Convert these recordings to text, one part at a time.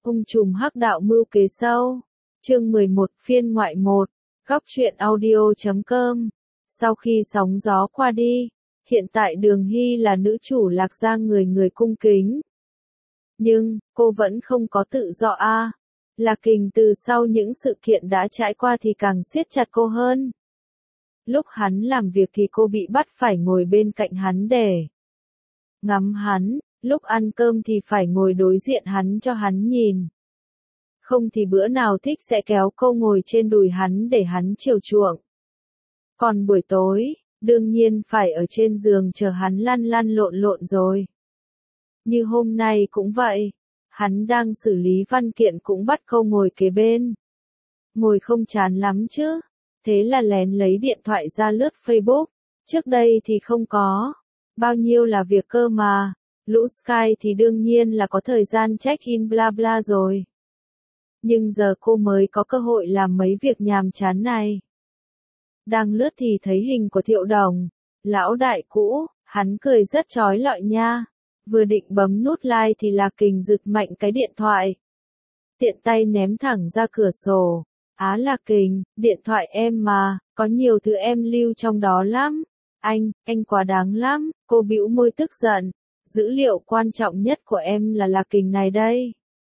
Ung trùm hắc đạo mưu kế sâu. Chương 11 phiên ngoại 1. Góc truyện audio.com. Sau khi sóng gió qua đi, hiện tại Đường Hy là nữ chủ Lạc Gia người cung kính. Nhưng, cô vẫn không có tự do a. Lạc Kình từ sau những sự kiện đã trải qua thì càng siết chặt cô hơn. Lúc hắn làm việc thì cô bị bắt phải ngồi bên cạnh hắn để ngắm hắn, lúc ăn cơm thì phải ngồi đối diện hắn cho hắn nhìn. Không thì bữa nào thích sẽ kéo cô ngồi trên đùi hắn để hắn chiều chuộng. Còn buổi tối, đương nhiên phải ở trên giường chờ hắn lăn lăn lộn lộn rồi. Như hôm nay cũng vậy, hắn đang xử lý văn kiện cũng bắt cô ngồi kế bên. Ngồi không chán lắm chứ, thế là lén lấy điện thoại ra lướt Facebook, trước đây thì không có. Bao nhiêu là việc cơ mà, lũ Sky thì đương nhiên là có thời gian check-in bla bla rồi. Nhưng giờ cô mới có cơ hội làm mấy việc nhàm chán này. Đang lướt thì thấy hình của Thiệu Đồng, lão đại cũ, hắn cười rất chói lọi nha. Vừa định bấm nút like thì Lạc Kình giật mạnh cái điện thoại. Tiện tay ném thẳng ra cửa sổ. Á Lạc Kình, điện thoại em mà, có nhiều thứ em lưu trong đó lắm. Anh quá đáng lắm, cô bĩu môi tức giận. Dữ liệu quan trọng nhất của em là Lạc Kình này đây.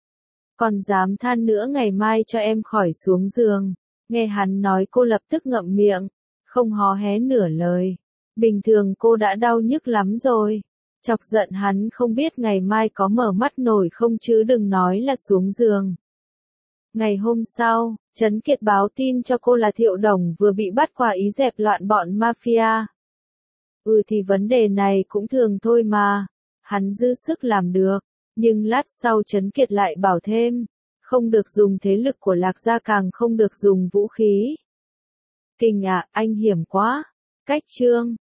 Còn dám than nữa ngày mai cho em khỏi xuống giường. Nghe hắn nói cô lập tức ngậm miệng, không hó hé nửa lời. Bình thường cô đã đau nhức lắm rồi. Chọc giận hắn không biết ngày mai có mở mắt nổi không chứ đừng nói là xuống giường. Ngày hôm sau, Trấn Kiệt báo tin cho cô là Thiệu Đồng vừa bị bắt quả ý dẹp loạn bọn mafia. Thì vấn đề này cũng thường thôi mà. Hắn dư sức làm được, nhưng lát sau Trấn Kiệt lại bảo thêm, không được dùng thế lực của Lạc Gia, càng không được dùng vũ khí. Kình à, anh hiểm quá. Cách chương